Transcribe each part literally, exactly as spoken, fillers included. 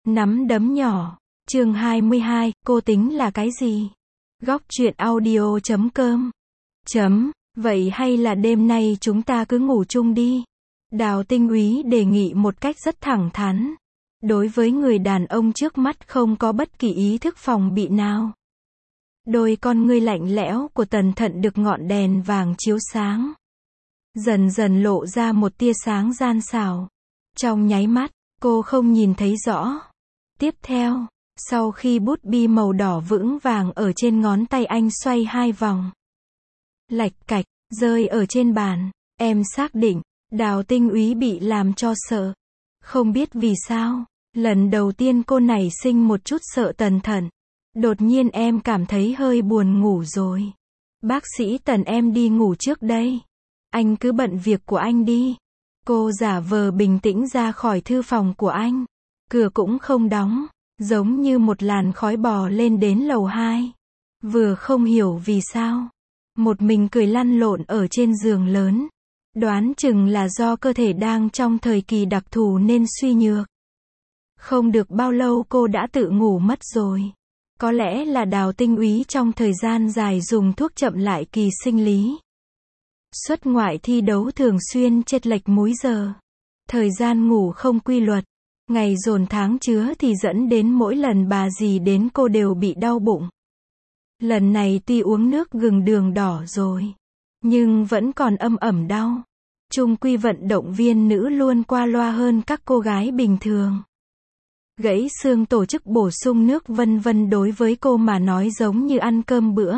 Nắm đấm nhỏ. Chương hai mươi hai, cô tính là cái gì? Góc truyện audio chấm com. Chấm, vậy hay là đêm nay chúng ta cứ ngủ chung đi. Đào Tinh Úy đề nghị một cách rất thẳng thắn. Đối với người đàn ông trước mắt không có bất kỳ ý thức phòng bị nào. Đôi con ngươi lạnh lẽo của Tần Thận được ngọn đèn vàng chiếu sáng. Dần dần lộ ra một tia sáng gian xảo. Trong nháy mắt, cô không nhìn thấy rõ. Tiếp theo, sau khi bút bi màu đỏ vững vàng ở trên ngón tay anh xoay hai vòng. Lạch cạch, rơi ở trên bàn. Em xác định, Đào Tinh Úy bị làm cho sợ. Không biết vì sao, lần đầu tiên cô nảy sinh một chút sợ Tần Thận. Đột nhiên em cảm thấy hơi buồn ngủ rồi. Bác sĩ Tần, em đi ngủ trước đây. Anh cứ bận việc của anh đi. Cô giả vờ bình tĩnh ra khỏi thư phòng của anh. Cửa cũng không đóng, giống như một làn khói bò lên đến lầu hai. Vừa không hiểu vì sao, một mình cười lăn lộn ở trên giường lớn. Đoán chừng là do cơ thể đang trong thời kỳ đặc thù nên suy nhược. Không được bao lâu cô đã tự ngủ mất rồi. Có lẽ là Đào Tinh Úy trong thời gian dài dùng thuốc chậm lại kỳ sinh lý. Xuất ngoại thi đấu thường xuyên chệch lệch múi giờ. Thời gian ngủ không quy luật. Ngày dồn tháng chứa thì dẫn đến mỗi lần bà dì đến cô đều bị đau bụng. Lần này tuy uống nước gừng đường đỏ rồi, nhưng vẫn còn âm ẩm đau. Chung quy vận động viên nữ luôn qua loa hơn các cô gái bình thường. Gãy xương tổ chức bổ sung nước vân vân đối với cô mà nói giống như ăn cơm bữa.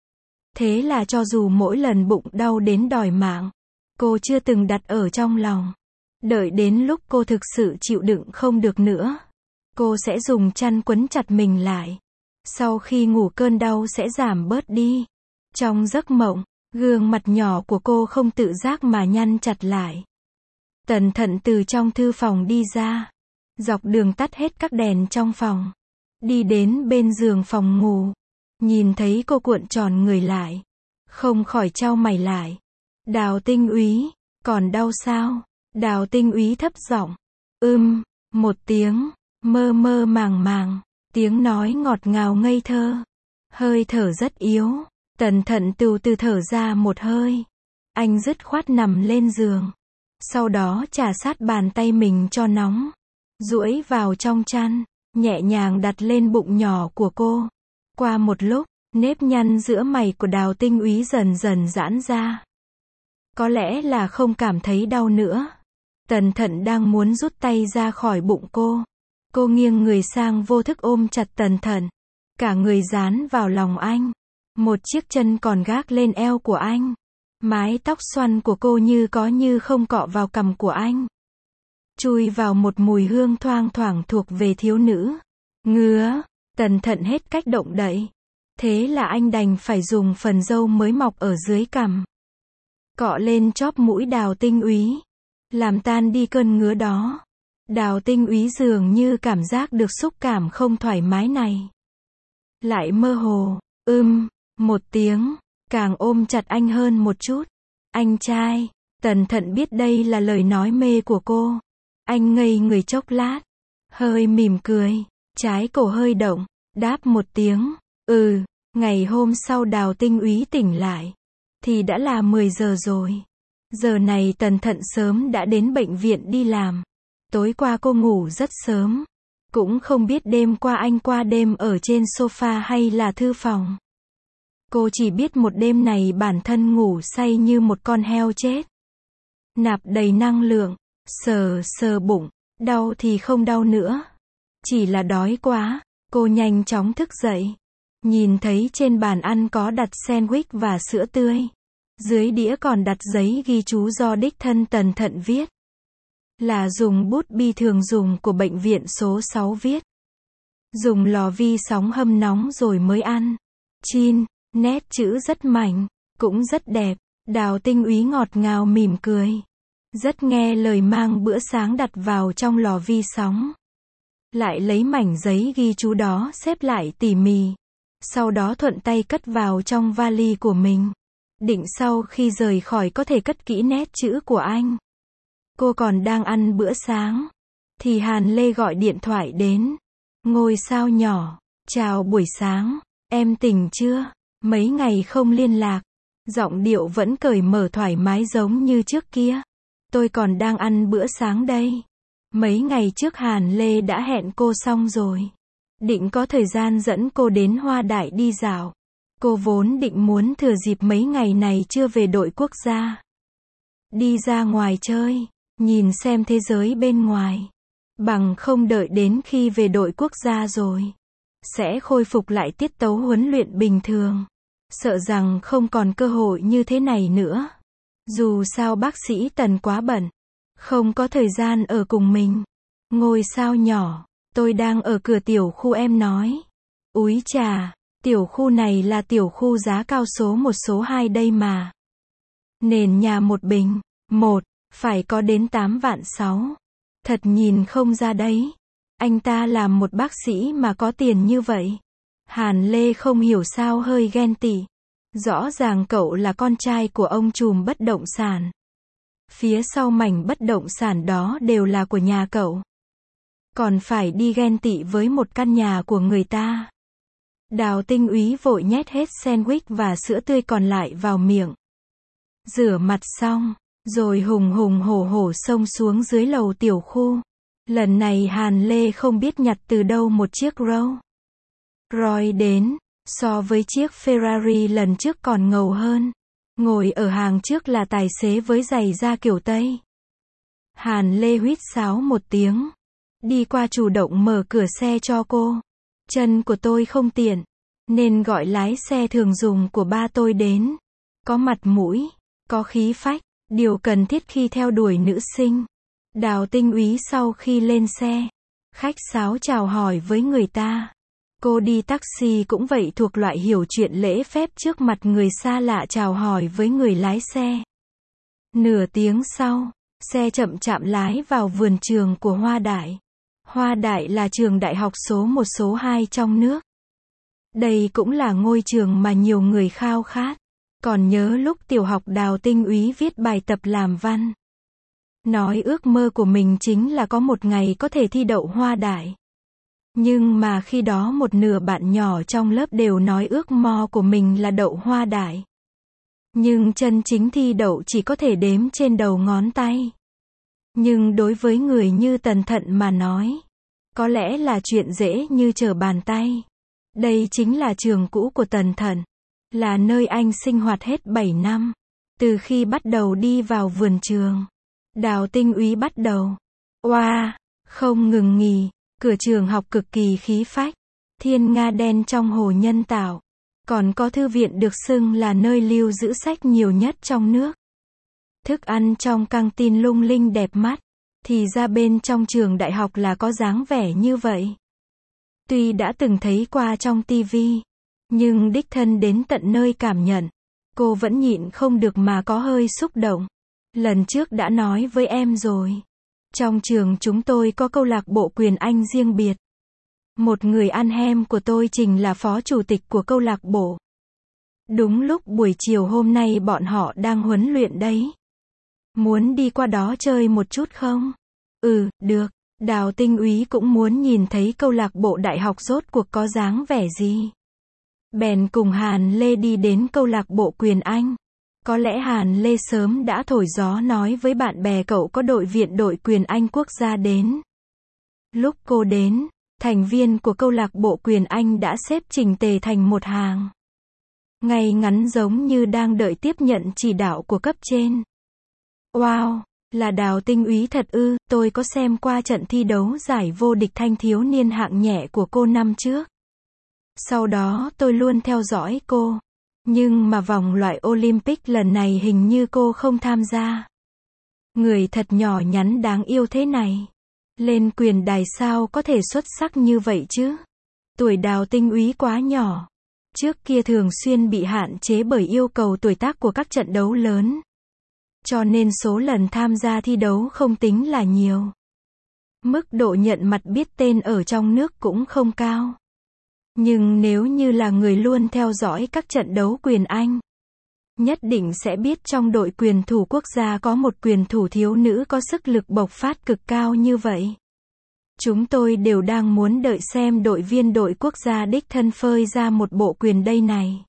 Thế là cho dù mỗi lần bụng đau đến đòi mạng, cô chưa từng đặt ở trong lòng. Đợi đến lúc cô thực sự chịu đựng không được nữa, cô sẽ dùng chăn quấn chặt mình lại. Sau khi ngủ cơn đau sẽ giảm bớt đi. Trong giấc mộng, gương mặt nhỏ của cô không tự giác mà nhăn chặt lại. Tần Thận từ trong thư phòng đi ra. Dọc đường tắt hết các đèn trong phòng. Đi đến bên giường phòng ngủ. Nhìn thấy cô cuộn tròn người lại. Không khỏi chau mày lại. Đào Tinh Úy, còn đau sao? Đào Tinh Úy thấp giọng. Ưm, một tiếng, mơ mơ màng màng. Tiếng nói ngọt ngào ngây thơ. Hơi thở rất yếu. Tần Thận từ từ thở ra một hơi. Anh dứt khoát nằm lên giường. Sau đó chà sát bàn tay mình cho nóng. Duỗi vào trong chăn, nhẹ nhàng đặt lên bụng nhỏ của cô. Qua một lúc, nếp nhăn giữa mày của Đào Tinh Úy dần dần giãn ra. Có lẽ là không cảm thấy đau nữa. Tần Thận đang muốn rút tay ra khỏi bụng cô. Cô nghiêng người sang vô thức ôm chặt Tần Thận. Cả người dán vào lòng anh. Một chiếc chân còn gác lên eo của anh. Mái tóc xoăn của cô như có như không cọ vào cằm của anh. Chui vào một mùi hương thoang thoảng thuộc về thiếu nữ. Ngứa, Tần Thận hết cách động đậy. Thế là anh đành phải dùng phần râu mới mọc ở dưới cằm. Cọ lên chóp mũi Đào Tinh Úy. Làm tan đi cơn ngứa đó. Đào Tinh Úy dường như cảm giác được xúc cảm không thoải mái này. Lại mơ hồ, ưm, một tiếng, càng ôm chặt anh hơn một chút. Anh trai, Tần Thận biết đây là lời nói mê của cô. Anh ngây người chốc lát, hơi mỉm cười, trái cổ hơi động, đáp một tiếng, ừ. Ngày hôm sau Đào Tinh Úy tỉnh lại, thì đã là mười giờ rồi. Giờ này Tần Thận sớm đã đến bệnh viện đi làm. Tối qua cô ngủ rất sớm. Cũng không biết đêm qua anh qua đêm ở trên sofa hay là thư phòng. Cô chỉ biết một đêm này bản thân ngủ say như một con heo chết. Nạp đầy năng lượng, sờ sờ bụng, đau thì không đau nữa. Chỉ là đói quá, cô nhanh chóng thức dậy. Nhìn thấy trên bàn ăn có đặt sandwich và sữa tươi. Dưới đĩa còn đặt giấy ghi chú do đích thân Tần Thận viết. Là dùng bút bi thường dùng của bệnh viện số sáu viết. Dùng lò vi sóng hâm nóng rồi mới ăn. Chin, nét chữ rất mảnh, cũng rất đẹp. Đào Tinh Úy ngọt ngào mỉm cười. Rất nghe lời mang bữa sáng đặt vào trong lò vi sóng. Lại lấy mảnh giấy ghi chú đó xếp lại tỉ mỉ. Sau đó thuận tay cất vào trong vali của mình. Định sau khi rời khỏi có thể cất kỹ nét chữ của anh. Cô còn đang ăn bữa sáng. thì Hàn Lê gọi điện thoại đến. Ngôi sao nhỏ, chào buổi sáng, em tỉnh chưa? Mấy ngày không liên lạc. Giọng điệu vẫn cởi mở thoải mái giống như trước kia. Tôi còn đang ăn bữa sáng đây. Mấy ngày trước Hàn Lê đã hẹn cô xong rồi. Định có thời gian dẫn cô đến Hoa Đại đi dạo. Cô vốn định muốn thừa dịp mấy ngày này chưa về đội quốc gia. Đi ra ngoài chơi, nhìn xem thế giới bên ngoài. Bằng không đợi đến khi về đội quốc gia rồi. Sẽ khôi phục lại tiết tấu huấn luyện bình thường. Sợ rằng không còn cơ hội như thế này nữa. Dù sao bác sĩ Tần quá bận. Không có thời gian ở cùng mình. Ngôi sao nhỏ, tôi đang ở cửa tiểu khu em nói. Úi chà, tiểu khu này là tiểu khu giá cao số một số hai đây mà. Nền nhà một bình, một, phải có đến tám vạn sáu. Thật nhìn không ra đấy. Anh ta làm một bác sĩ mà có tiền như vậy. Hàn Lê không hiểu sao hơi ghen tị. Rõ ràng cậu là con trai của ông trùm bất động sản. Phía sau mảnh bất động sản đó đều là của nhà cậu. Còn phải đi ghen tị với một căn nhà của người ta. Đào Tinh Úy vội nhét hết sandwich và sữa tươi còn lại vào miệng. Rửa mặt xong, rồi hùng hùng hổ hổ xông xuống dưới lầu tiểu khu. Lần này Hàn Lê không biết nhặt từ đâu một chiếc Rolls Royce đến, so với chiếc Ferrari lần trước còn ngầu hơn. Ngồi ở hàng trước là tài xế với giày da kiểu Tây. Hàn Lê huýt sáo một tiếng. Đi qua chủ động mở cửa xe cho cô. Chân của tôi không tiện, nên gọi lái xe thường dùng của ba tôi đến. Có mặt mũi, có khí phách, điều cần thiết khi theo đuổi nữ sinh. Đào Tinh Úy sau khi lên xe, khách sáo chào hỏi với người ta. Cô đi taxi cũng vậy, thuộc loại hiểu chuyện lễ phép trước mặt người xa lạ chào hỏi với người lái xe. Nửa tiếng sau, xe chậm chạm lái vào vườn trường của Hoa Đại. Hoa Đại là trường đại học số một số hai trong nước. Đây cũng là ngôi trường mà nhiều người khao khát. Còn nhớ lúc tiểu học Đào Tinh Úy viết bài tập làm văn. Nói ước mơ của mình chính là có một ngày có thể thi đậu Hoa Đại. Nhưng mà khi đó một nửa bạn nhỏ trong lớp đều nói ước mơ của mình là đậu Hoa Đại. Nhưng chân chính thi đậu chỉ có thể đếm trên đầu ngón tay. Nhưng đối với người như Tần Thận mà nói, có lẽ là chuyện dễ như trở bàn tay. Đây chính là trường cũ của Tần Thận, là nơi anh sinh hoạt hết bảy năm. Từ khi bắt đầu đi vào vườn trường, Đào Tinh Úy bắt đầu oa, wow, không ngừng nghỉ. Cửa trường học cực kỳ khí phách, thiên nga đen trong hồ nhân tạo. Còn có thư viện được xưng là nơi lưu giữ sách nhiều nhất trong nước. Thức ăn trong căng tin lung linh đẹp mắt. Thì ra bên trong trường đại học là có dáng vẻ như vậy. Tuy đã từng thấy qua trong tivi, nhưng đích thân đến tận nơi cảm nhận, cô vẫn nhịn không được mà có hơi xúc động. Lần trước đã nói với em rồi. Trong trường chúng tôi có câu lạc bộ quyền Anh riêng biệt. Một người ăn hem của tôi chính là phó chủ tịch của câu lạc bộ. Đúng lúc buổi chiều hôm nay bọn họ đang huấn luyện đấy. Muốn đi qua đó chơi một chút không? Ừ, được. Đào Tinh Úy cũng muốn nhìn thấy câu lạc bộ đại học rốt cuộc có dáng vẻ gì. Bèn cùng Hàn Lê đi đến câu lạc bộ quyền Anh. Có lẽ Hàn Lê sớm đã thổi gió nói với bạn bè cậu có đội viện đội quyền Anh quốc gia đến. Lúc cô đến, thành viên của câu lạc bộ quyền Anh đã xếp chỉnh tề thành một hàng. Ngay ngắn giống như đang đợi tiếp nhận chỉ đạo của cấp trên. Wow, là Đào Tinh Úy thật ư, tôi có xem qua trận thi đấu giải vô địch thanh thiếu niên hạng nhẹ của cô năm trước. Sau đó tôi luôn theo dõi cô. Nhưng mà vòng loại Olympic lần này hình như cô không tham gia. Người thật nhỏ nhắn đáng yêu thế này. Lên quyền đài sao có thể xuất sắc như vậy chứ? Tuổi Đào Tinh Úy quá nhỏ. Trước kia thường xuyên bị hạn chế bởi yêu cầu tuổi tác của các trận đấu lớn. Cho nên số lần tham gia thi đấu không tính là nhiều. Mức độ nhận mặt biết tên ở trong nước cũng không cao. Nhưng nếu như là người luôn theo dõi các trận đấu quyền Anh, nhất định sẽ biết trong đội quyền thủ quốc gia có một quyền thủ thiếu nữ có sức lực bộc phát cực cao như vậy. Chúng tôi đều đang muốn đợi xem đội viên đội quốc gia đích thân phơi ra một bộ quyền đây này.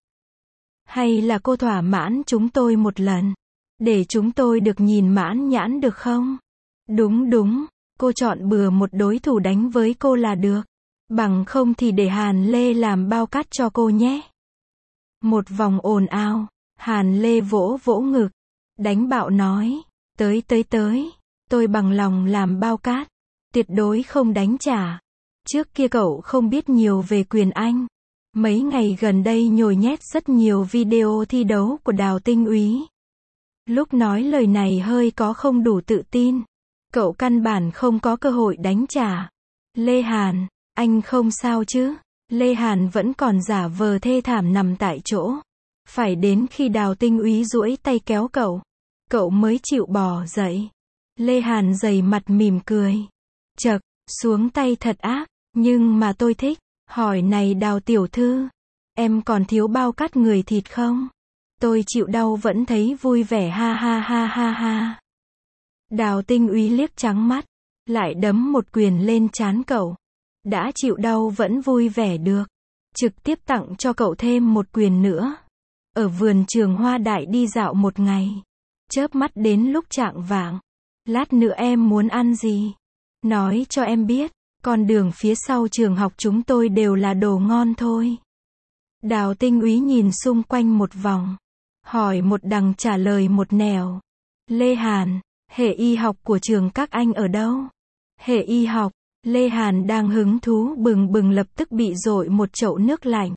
Hay là cô thỏa mãn chúng tôi một lần, để chúng tôi được nhìn mãn nhãn được không? Đúng đúng, cô chọn bừa một đối thủ đánh với cô là được. Bằng không thì để Hàn Lê làm bao cát cho cô nhé. Một vòng ồn ào, Hàn Lê vỗ vỗ ngực, đánh bạo nói, tới tới tới, tôi bằng lòng làm bao cát, tuyệt đối không đánh trả. Trước kia cậu không biết nhiều về quyền Anh. Mấy ngày gần đây nhồi nhét rất nhiều video thi đấu của Đào Tinh Úy. Lúc nói lời này hơi có không đủ tự tin. Cậu căn bản không có cơ hội đánh trả. Lê Hàn, anh không sao chứ? Lê Hàn vẫn còn giả vờ thê thảm nằm tại chỗ. Phải đến khi Đào Tinh Úy duỗi tay kéo cậu, cậu mới chịu bò dậy. Lê Hàn dày mặt mỉm cười. Chậc, xuống tay thật ác, nhưng mà tôi thích. Hỏi này Đào tiểu thư, em còn thiếu bao cát người thịt không? Tôi chịu đau vẫn thấy vui vẻ ha ha ha ha ha. Đào Tinh Úy liếc trắng mắt, lại đấm một quyền lên trán cậu. Đã chịu đau vẫn vui vẻ được. Trực tiếp tặng cho cậu thêm một quyền nữa. Ở vườn trường Hoa Đại đi dạo một ngày. Chớp mắt đến lúc chạng vạng. Lát nữa em muốn ăn gì? Nói cho em biết. Con đường phía sau trường học chúng tôi đều là đồ ngon thôi. Đào Tinh Úy nhìn xung quanh một vòng. Hỏi một đằng trả lời một nẻo. Lê Hàn, hệ y học của trường các anh ở đâu? Hệ y học, Lê Hàn đang hứng thú bừng bừng lập tức bị dội một chậu nước lạnh.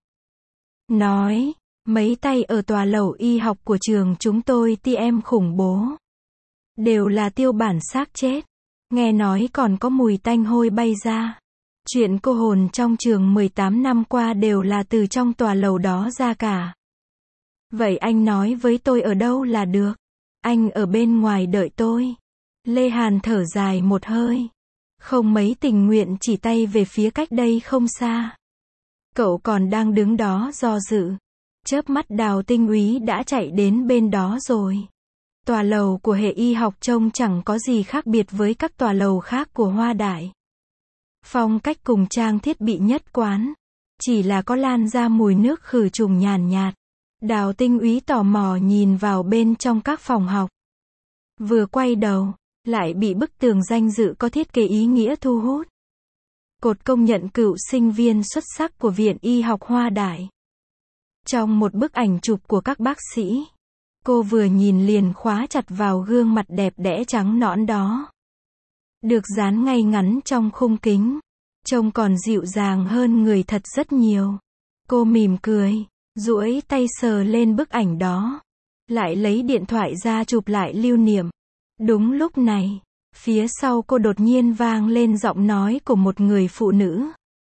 Nói, mấy tay ở tòa lầu y học của trường chúng tôi ti em khủng bố. Đều là tiêu bản xác chết. Nghe nói còn có mùi tanh hôi bay ra. Chuyện cô hồn trong trường mười tám năm qua đều là từ trong tòa lầu đó ra cả. Vậy anh nói với tôi ở đâu là được. Anh ở bên ngoài đợi tôi. Lê Hàn thở dài một hơi. Không mấy tình nguyện chỉ tay về phía cách đây không xa. Cậu còn đang đứng đó do dự. Chớp mắt Đào Tinh Úy đã chạy đến bên đó rồi. Tòa lầu của hệ y học trông chẳng có gì khác biệt với các tòa lầu khác của Hoa Đại. Phong cách cùng trang thiết bị nhất quán. Chỉ là có lan ra mùi nước khử trùng nhàn nhạt. Đào Tinh Úy tò mò nhìn vào bên trong các phòng học. Vừa quay đầu, lại bị bức tường danh dự có thiết kế ý nghĩa thu hút. Cột công nhận cựu sinh viên xuất sắc của Viện Y học Hoa Đại. Trong một bức ảnh chụp của các bác sĩ, cô vừa nhìn liền khóa chặt vào gương mặt đẹp đẽ trắng nõn đó. Được dán ngay ngắn trong khung kính. Trông còn dịu dàng hơn người thật rất nhiều. Cô mỉm cười, duỗi tay sờ lên bức ảnh đó. Lại lấy điện thoại ra chụp lại lưu niệm. Đúng lúc này, phía sau cô đột nhiên vang lên giọng nói của một người phụ nữ.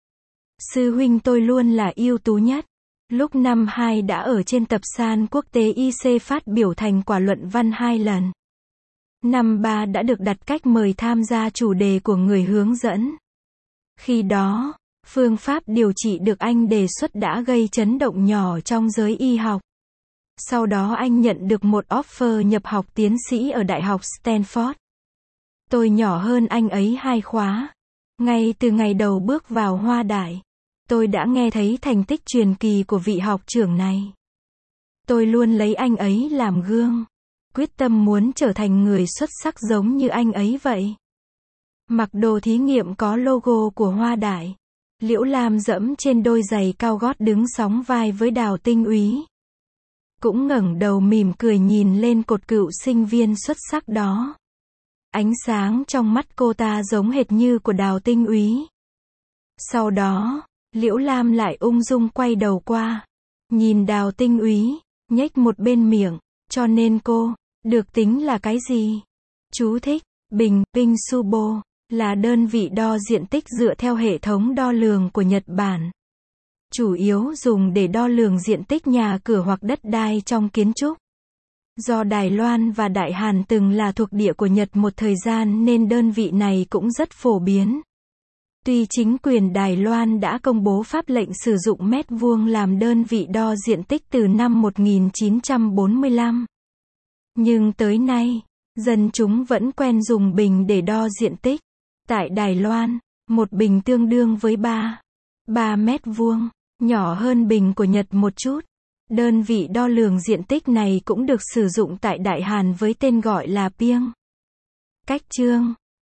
Sư huynh tôi luôn là ưu tú nhất. Lúc năm hai đã ở trên tập san quốc tế i xê phát biểu thành quả luận văn hai lần. Năm ba đã được đặt cách mời tham gia chủ đề của người hướng dẫn. Khi đó, phương pháp điều trị được anh đề xuất đã gây chấn động nhỏ trong giới y học. Sau đó anh nhận được một offer nhập học tiến sĩ ở Đại học Stanford. Tôi nhỏ hơn anh ấy hai khóa. Ngay từ ngày đầu bước vào Hoa Đại, tôi đã nghe thấy thành tích truyền kỳ của vị học trưởng này. Tôi luôn lấy anh ấy làm gương. Quyết tâm muốn trở thành người xuất sắc giống như anh ấy vậy. Mặc đồ thí nghiệm có logo của Hoa Đại. Liễu Lam dẫm trên đôi giày cao gót đứng sóng vai với Đào Tinh Úy. Cũng ngẩng đầu mỉm cười nhìn lên cột cựu sinh viên xuất sắc đó. Ánh sáng trong mắt cô ta giống hệt như của Đào Tinh Úy. Sau đó, Liễu Lam lại ung dung quay đầu qua. Nhìn Đào Tinh Úy, nhếch một bên miệng. Cho nên cô, được tính là cái gì? Chú thích, bình, Pinsubo, là đơn vị đo diện tích dựa theo hệ thống đo lường của Nhật Bản. Chủ yếu dùng để đo lường diện tích nhà cửa hoặc đất đai trong kiến trúc. Do Đài Loan và Đại Hàn từng là thuộc địa của Nhật một thời gian nên đơn vị này cũng rất phổ biến. Tuy chính quyền Đài Loan đã công bố pháp lệnh sử dụng mét vuông làm đơn vị đo diện tích từ năm một nghìn chín trăm bốn mươi lăm. Nhưng tới nay, dân chúng vẫn quen dùng bình để đo diện tích. Tại Đài Loan, Một bình tương đương với ba, ba mét vuông, nhỏ hơn bình của Nhật một chút. Đơn vị đo lường diện tích này cũng được sử dụng tại Đại Hàn với tên gọi là piêng. Cách chương